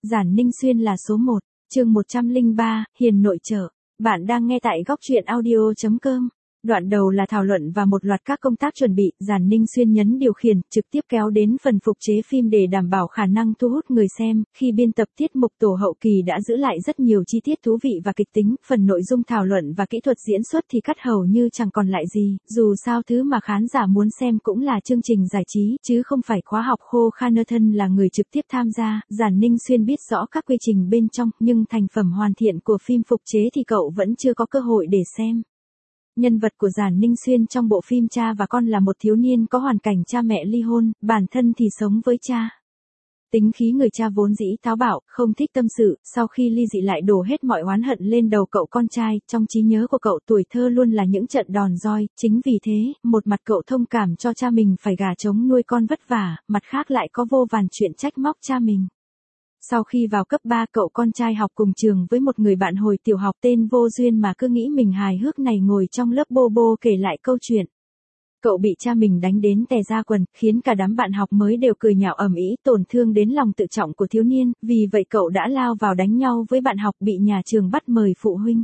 Giản Ninh Xuyên là số 1, chương 103, Hiền nội trợ. Bạn đang nghe tại góc truyện audio.com. Đoạn đầu là thảo luận và một loạt các công tác chuẩn bị, Giản Ninh Xuyên nhấn điều khiển, trực tiếp kéo đến phần phục chế phim để đảm bảo khả năng thu hút người xem, khi biên tập tiết mục tổ hậu kỳ đã giữ lại rất nhiều chi tiết thú vị và kịch tính, phần nội dung thảo luận và kỹ thuật diễn xuất thì cắt hầu như chẳng còn lại gì, dù sao thứ mà khán giả muốn xem cũng là chương trình giải trí, chứ không phải khóa học khô khan. Thân là người trực tiếp tham gia, Giản Ninh Xuyên biết rõ các quy trình bên trong, nhưng thành phẩm hoàn thiện của phim phục chế thì cậu vẫn chưa có cơ hội để xem. Nhân vật của Giản Ninh Xuyên trong bộ phim Cha và Con là một thiếu niên có hoàn cảnh cha mẹ ly hôn, bản thân thì sống với cha. Tính khí người cha vốn dĩ táo bạo, không thích tâm sự, sau khi ly dị lại đổ hết mọi oán hận lên đầu cậu con trai, trong trí nhớ của cậu tuổi thơ luôn là những trận đòn roi, chính vì thế, một mặt cậu thông cảm cho cha mình phải gà trống nuôi con vất vả, mặt khác lại có vô vàn chuyện trách móc cha mình. Sau khi vào cấp 3 cậu con trai học cùng trường với một người bạn hồi tiểu học tên Vô Duyên mà cứ nghĩ mình hài hước này ngồi trong lớp bô bô kể lại câu chuyện. Cậu bị cha mình đánh đến tè ra quần, khiến cả đám bạn học mới đều cười nhạo ầm ĩ, tổn thương đến lòng tự trọng của thiếu niên, vì vậy cậu đã lao vào đánh nhau với bạn học, bị nhà trường bắt mời phụ huynh.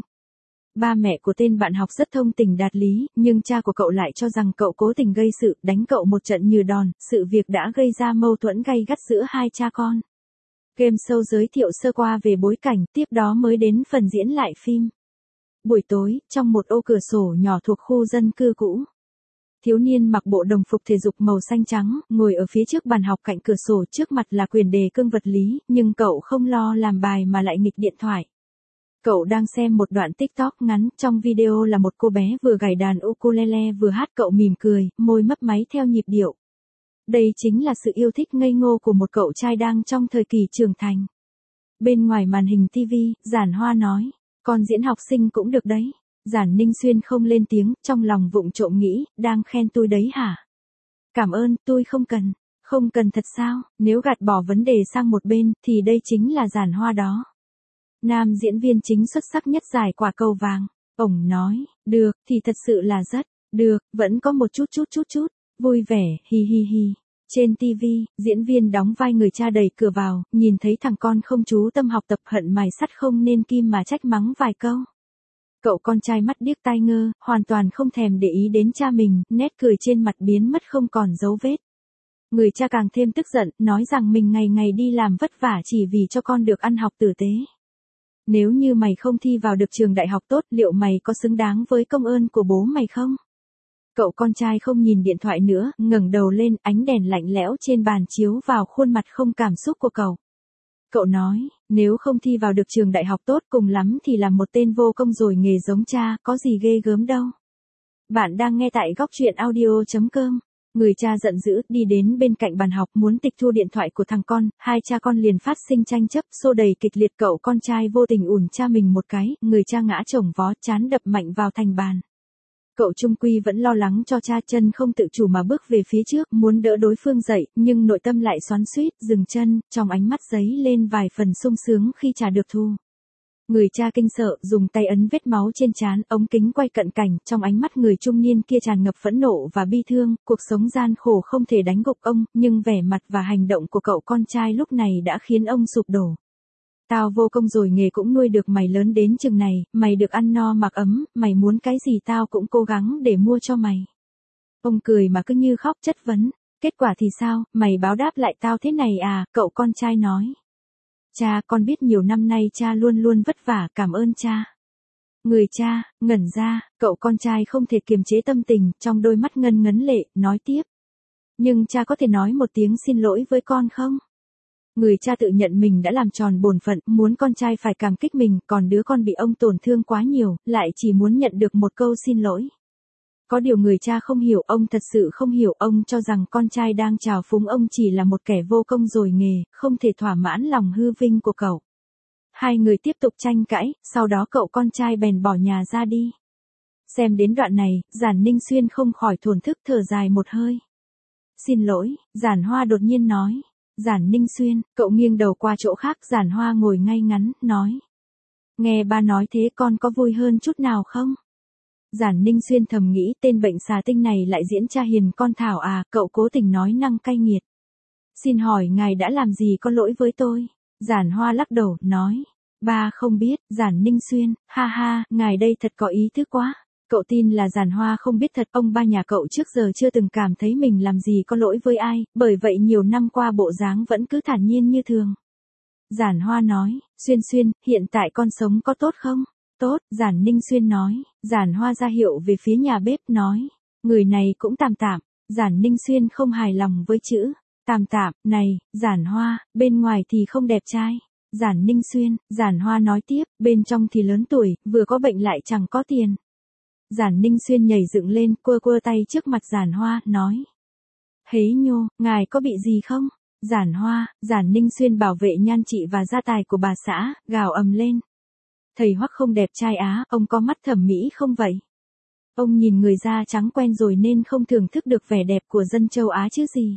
Ba mẹ của tên bạn học rất thông tình đạt lý, nhưng cha của cậu lại cho rằng cậu cố tình gây sự, đánh cậu một trận như đòn, sự việc đã gây ra mâu thuẫn gay gắt giữa hai cha con. Game show giới thiệu sơ qua về bối cảnh, tiếp đó mới đến phần diễn lại phim. Buổi tối, trong một ô cửa sổ nhỏ thuộc khu dân cư cũ, thiếu niên mặc bộ đồng phục thể dục màu xanh trắng, ngồi ở phía trước bàn học cạnh cửa sổ, trước mặt là quyển đề cương vật lý, nhưng cậu không lo làm bài mà lại nghịch điện thoại. Cậu đang xem một đoạn TikTok ngắn, trong video là một cô bé vừa gảy đàn ukulele vừa hát, cậu mỉm cười, môi mấp máy theo nhịp điệu. Đây chính là sự yêu thích ngây ngô của một cậu trai đang trong thời kỳ trưởng thành. Bên ngoài màn hình TV, Giản Hoa nói, con diễn học sinh cũng được đấy. Giản Ninh Xuyên không lên tiếng, trong lòng vụng trộm nghĩ, đang khen tôi đấy hả? Cảm ơn, tôi không cần. Không cần thật sao? Nếu gạt bỏ vấn đề sang một bên, thì đây chính là Giản Hoa đó. Nam diễn viên chính xuất sắc nhất giải quả cầu vàng. Ổng nói, được, thì thật sự là rất, được, vẫn có một chút. Vui vẻ, hi hi hi. Trên TV, diễn viên đóng vai người cha đẩy cửa vào, nhìn thấy thằng con không chú tâm học tập, hận mài sắt không nên kim mà trách mắng vài câu. Cậu con trai mắt điếc tai ngơ, hoàn toàn không thèm để ý đến cha mình, nét cười trên mặt biến mất không còn dấu vết. Người cha càng thêm tức giận, nói rằng mình ngày ngày đi làm vất vả chỉ vì cho con được ăn học tử tế. Nếu như mày không thi vào được trường đại học tốt, liệu mày có xứng đáng với công ơn của bố mày không? Cậu con trai không nhìn điện thoại nữa, ngẩng đầu lên, ánh đèn lạnh lẽo trên bàn chiếu vào khuôn mặt không cảm xúc của cậu. Cậu nói, nếu không thi vào được trường đại học tốt, cùng lắm thì làm một tên vô công rồi nghề giống cha, có gì ghê gớm đâu. Bạn đang nghe tại góc truyện audio.com. Người cha giận dữ, đi đến bên cạnh bàn học muốn tịch thu điện thoại của thằng con, hai cha con liền phát sinh tranh chấp, xô đẩy kịch liệt, cậu con trai vô tình ủn cha mình một cái, người cha ngã chồng vó, trán đập mạnh vào thành bàn. Cậu trung quy vẫn lo lắng cho cha, chân không tự chủ mà bước về phía trước, muốn đỡ đối phương dậy, nhưng nội tâm lại xoắn xuýt, dừng chân, trong ánh mắt dấy lên vài phần sung sướng khi cha được thu. Người cha kinh sợ, dùng tay ấn vết máu trên trán, ống kính quay cận cảnh, trong ánh mắt người trung niên kia tràn ngập phẫn nộ và bi thương, cuộc sống gian khổ không thể đánh gục ông, nhưng vẻ mặt và hành động của cậu con trai lúc này đã khiến ông sụp đổ. Tao vô công rồi nghề cũng nuôi được mày lớn đến chừng này, mày được ăn no mặc ấm, mày muốn cái gì tao cũng cố gắng để mua cho mày. Ông cười mà cứ như khóc, chất vấn, kết quả thì sao, mày báo đáp lại tao thế này à, cậu con trai nói. Cha, con biết nhiều năm nay cha luôn luôn vất vả, cảm ơn cha. Người cha, ngẩn ra, cậu con trai không thể kiềm chế tâm tình, trong đôi mắt ngân ngấn lệ, nói tiếp. Nhưng cha có thể nói một tiếng xin lỗi với con không? Người cha tự nhận mình đã làm tròn bổn phận, muốn con trai phải cảm kích mình, còn đứa con bị ông tổn thương quá nhiều, lại chỉ muốn nhận được một câu xin lỗi. Có điều người cha không hiểu, ông thật sự không hiểu, ông cho rằng con trai đang trào phúng ông chỉ là một kẻ vô công rồi nghề, không thể thỏa mãn lòng hư vinh của cậu. Hai người tiếp tục tranh cãi, sau đó cậu con trai bèn bỏ nhà ra đi. Xem đến đoạn này, Giản Ninh Xuyên không khỏi thổn thức thở dài một hơi. Xin lỗi, Giản Hoa đột nhiên nói. Giản Ninh Xuyên, cậu nghiêng đầu qua chỗ khác, Giản Hoa ngồi ngay ngắn, nói. Nghe ba nói thế con có vui hơn chút nào không? Giản Ninh Xuyên thầm nghĩ, tên bệnh xà tinh này lại diễn cha hiền con thảo à, cậu cố tình nói năng cay nghiệt. Xin hỏi ngài đã làm gì có lỗi với tôi? Giản Hoa lắc đầu, nói. Ba không biết, Giản Ninh Xuyên, ha ha, ngài đây thật có ý thức quá. Cậu tin là Giản Hoa không biết thật, ông ba nhà cậu trước giờ chưa từng cảm thấy mình làm gì có lỗi với ai, bởi vậy nhiều năm qua bộ dáng vẫn cứ thản nhiên như thường. Giản Hoa nói, Xuyên Xuyên, hiện tại con sống có tốt không? Tốt, Giản Ninh Xuyên nói. Giản Hoa ra hiệu về phía nhà bếp nói, người này cũng tạm tạm. Giản Ninh Xuyên không hài lòng với chữ tạm tạm này. Giản Hoa, bên ngoài thì không đẹp trai. Giản Ninh Xuyên, Giản Hoa nói tiếp, bên trong thì lớn tuổi, vừa có bệnh lại chẳng có tiền. Giản Ninh Xuyên nhảy dựng lên, quơ quơ tay trước mặt Giản Hoa, nói. Hế nhô, ngài có bị gì không? Giản Hoa, Giản Ninh Xuyên bảo vệ nhan trị và gia tài của bà xã, gào ầm lên. Thầy Hoắc không đẹp trai á, ông có mắt thẩm mỹ không vậy? Ông nhìn người da trắng quen rồi nên không thưởng thức được vẻ đẹp của dân châu Á chứ gì.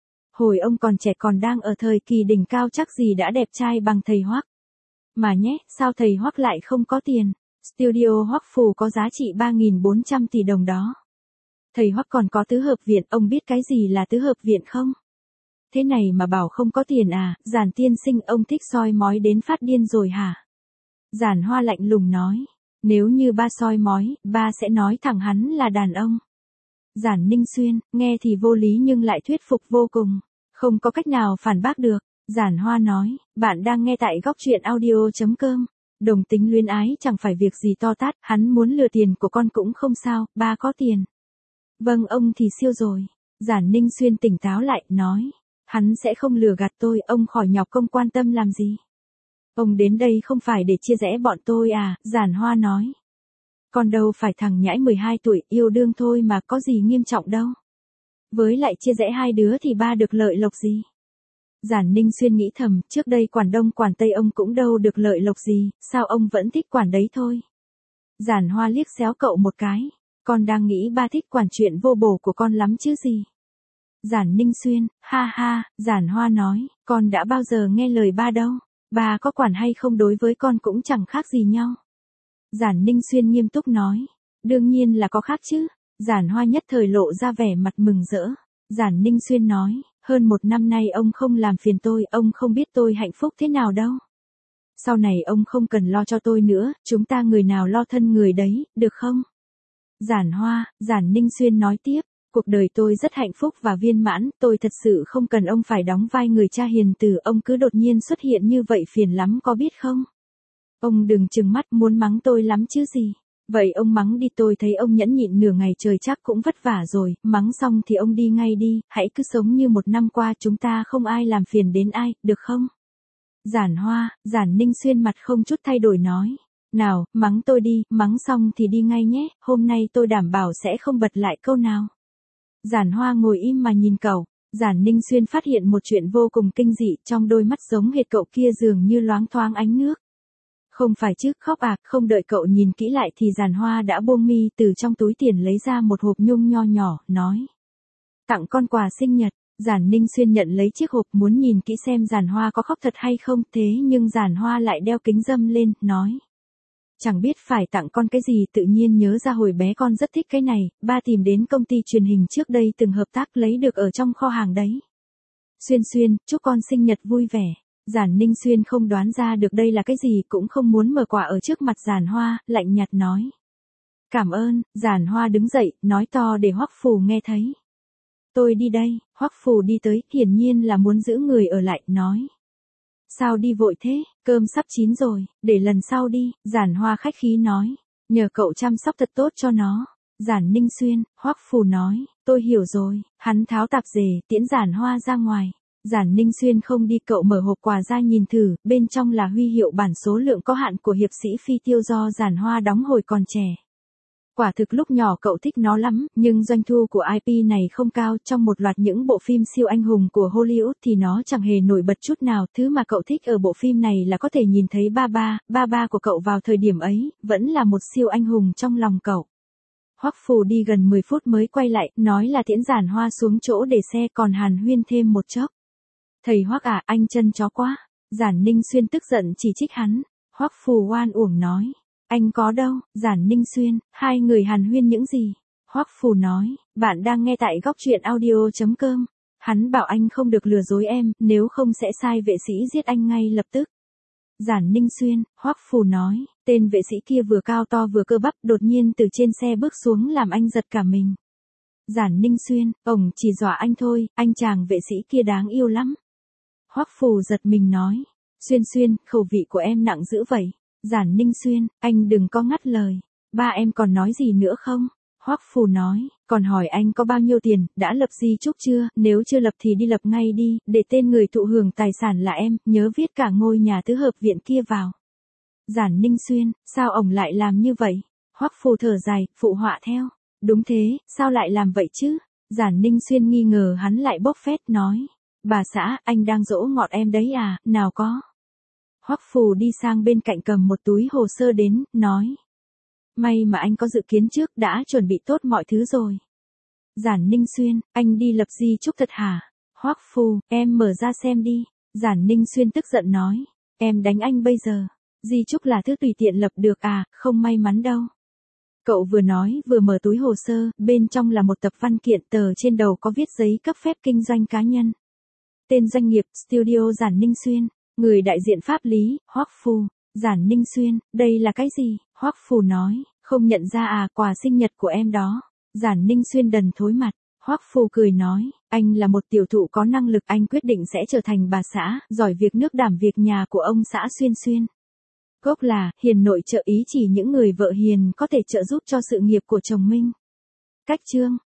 Hồi ông còn trẻ còn đang ở thời kỳ đỉnh cao chắc gì đã đẹp trai bằng thầy Hoắc. Mà nhé, sao thầy Hoắc lại không có tiền? Studio Hoắc Phù có giá trị 3.400 tỷ đồng đó. Thầy Hoắc còn có tứ hợp viện, ông biết cái gì là tứ hợp viện không? Thế này mà bảo không có tiền à, Giản tiên sinh ông thích soi mói đến phát điên rồi hả? Giản Hoa lạnh lùng nói, nếu như ba soi mói, ba sẽ nói thẳng hắn là đàn ông. Giản Ninh Xuyên, nghe thì vô lý nhưng lại thuyết phục vô cùng, không có cách nào phản bác được. Giản Hoa nói, bạn đang nghe tại góc truyện audio.com. Đồng tính luyến ái chẳng phải việc gì to tát, hắn muốn lừa tiền của con cũng không sao, ba có tiền. Vâng ông thì siêu rồi. Giản Ninh Xuyên tỉnh táo lại, nói, hắn sẽ không lừa gạt tôi, ông khỏi nhọc công quan tâm làm gì. Ông đến đây không phải để chia rẽ bọn tôi à, Giản Hoa nói. Còn đâu phải thằng nhãi 12 tuổi, yêu đương thôi mà có gì nghiêm trọng đâu. Với lại chia rẽ hai đứa thì ba được lợi lộc gì. Giản Ninh Xuyên nghĩ thầm, trước đây quản Đông quản Tây ông cũng đâu được lợi lộc gì, sao ông vẫn thích quản đấy thôi. Giản Hoa liếc xéo cậu một cái, con đang nghĩ ba thích quản chuyện vô bổ của con lắm chứ gì. Giản Ninh Xuyên, ha ha, Giản Hoa nói, con đã bao giờ nghe lời ba đâu, ba có quản hay không đối với con cũng chẳng khác gì nhau. Giản Ninh Xuyên nghiêm túc nói, đương nhiên là có khác chứ. Giản Hoa nhất thời lộ ra vẻ mặt mừng rỡ. Giản Ninh Xuyên nói, hơn 1 năm nay ông không làm phiền tôi, ông không biết tôi hạnh phúc thế nào đâu. Sau này ông không cần lo cho tôi nữa, chúng ta người nào lo thân người đấy, được không? Giản Hoa, Giản Ninh Xuyên nói tiếp, cuộc đời tôi rất hạnh phúc và viên mãn, tôi thật sự không cần ông phải đóng vai người cha hiền từ, ông cứ đột nhiên xuất hiện như vậy phiền lắm có biết không? Ông đừng trừng mắt muốn mắng tôi lắm chứ gì. Vậy ông mắng đi, tôi thấy ông nhẫn nhịn nửa ngày trời chắc cũng vất vả rồi, mắng xong thì ông đi ngay đi, hãy cứ sống như 1 năm qua chúng ta không ai làm phiền đến ai, được không? Giản Hoa, Giản Ninh Xuyên mặt không chút thay đổi nói. Nào, mắng tôi đi, mắng xong thì đi ngay nhé, hôm nay tôi đảm bảo sẽ không bật lại câu nào. Giản Hoa ngồi im mà nhìn cậu. Giản Ninh Xuyên phát hiện một chuyện vô cùng kinh dị, trong đôi mắt giống hệt cậu kia dường như loáng thoáng ánh nước. Không phải chứ, khóc à, không đợi cậu nhìn kỹ lại thì Giản Hoa đã buông mi từ trong túi tiền lấy ra một hộp nhung nho nhỏ, nói. Tặng con quà sinh nhật. Giản Ninh Xuyên nhận lấy chiếc hộp muốn nhìn kỹ xem Giản Hoa có khóc thật hay không, thế nhưng Giản Hoa lại đeo kính râm lên, nói. Chẳng biết phải tặng con cái gì, tự nhiên nhớ ra hồi bé con rất thích cái này, ba tìm đến công ty truyền hình trước đây từng hợp tác lấy được ở trong kho hàng đấy. Xuyên Xuyên, chúc con sinh nhật vui vẻ. Giản Ninh Xuyên không đoán ra được đây là cái gì, cũng không muốn mở quà ở trước mặt Giản Hoa, lạnh nhạt nói. Cảm ơn. Giản Hoa đứng dậy, nói to để Hoắc Phù nghe thấy. Tôi đi đây. Hoắc Phù đi tới, hiển nhiên là muốn giữ người ở lại, nói. Sao đi vội thế, cơm sắp chín rồi, để lần sau đi. Giản Hoa khách khí nói. Nhờ cậu chăm sóc thật tốt cho nó. Giản Ninh Xuyên, Hoắc Phù nói, tôi hiểu rồi. Hắn tháo tạp dề, tiễn Giản Hoa ra ngoài. Giản Ninh Xuyên không đi, cậu mở hộp quà ra nhìn thử, bên trong là huy hiệu bản số lượng có hạn của hiệp sĩ Phi Tiêu do Giản Hoa đóng hồi còn trẻ. Quả thực lúc nhỏ cậu thích nó lắm, nhưng doanh thu của IP này không cao, trong một loạt những bộ phim siêu anh hùng của Hollywood thì nó chẳng hề nổi bật chút nào, thứ mà cậu thích ở bộ phim này là có thể nhìn thấy ba của cậu vào thời điểm ấy, vẫn là một siêu anh hùng trong lòng cậu. Hoắc Phù đi gần 10 phút mới quay lại, nói là tiễn Giản Hoa xuống chỗ để xe còn hàn huyên thêm một chốc. Thầy Hoắc à, anh chân chó quá. Giản Ninh Xuyên tức giận chỉ trích hắn. Hoắc Phù oan uổng nói. Anh có đâu. Giản Ninh Xuyên, hai người hàn huyên những gì? Hoắc Phù nói, bạn đang nghe tại góc truyện audio.com. Hắn bảo anh không được lừa dối em, nếu không sẽ sai vệ sĩ giết anh ngay lập tức. Giản Ninh Xuyên, Hoắc Phù nói, tên vệ sĩ kia vừa cao to vừa cơ bắp đột nhiên từ trên xe bước xuống làm anh giật cả mình. Giản Ninh Xuyên, ổng chỉ dọa anh thôi, anh chàng vệ sĩ kia đáng yêu lắm. Hoắc Phù giật mình nói, Xuyên Xuyên, khẩu vị của em nặng dữ vậy. Giản Ninh Xuyên, anh đừng có ngắt lời. Ba em còn nói gì nữa không? Hoắc Phù nói, còn hỏi anh có bao nhiêu tiền, đã lập di chúc chưa, nếu chưa lập thì đi lập ngay đi, để tên người thụ hưởng tài sản là em, nhớ viết cả ngôi nhà tứ hợp viện kia vào. Giản Ninh Xuyên, sao ổng lại làm như vậy? Hoắc Phù thở dài, phụ họa theo. Đúng thế, sao lại làm vậy chứ? Giản Ninh Xuyên nghi ngờ hắn lại bốc phét nói. Bà xã, anh đang dỗ ngọt em đấy à, nào có. Hoắc Phù đi sang bên cạnh cầm một túi hồ sơ đến, nói. May mà anh có dự kiến trước, đã chuẩn bị tốt mọi thứ rồi. Giản Ninh Xuyên, anh đi lập di chúc thật hả? Hoắc Phù, em mở ra xem đi. Giản Ninh Xuyên tức giận nói. Em đánh anh bây giờ. Di chúc là thứ tùy tiện lập được à, không may mắn đâu. Cậu vừa nói vừa mở túi hồ sơ, bên trong là một tập văn kiện, tờ trên đầu có viết giấy cấp phép kinh doanh cá nhân. Tên doanh nghiệp, Studio Giản Ninh Xuyên. Người đại diện pháp lý, Hoắc Phù. Giản Ninh Xuyên, đây là cái gì? Hoắc Phù nói, không nhận ra à, quà sinh nhật của em đó. Giản Ninh Xuyên đần thối mặt. Hoắc Phù cười nói, anh là một tiểu thụ có năng lực, anh quyết định sẽ trở thành bà xã, giỏi việc nước đảm việc nhà của ông xã Xuyên Xuyên. Gốc là, hiền nội trợ, ý chỉ những người vợ hiền có thể trợ giúp cho sự nghiệp của chồng mình. Cách chương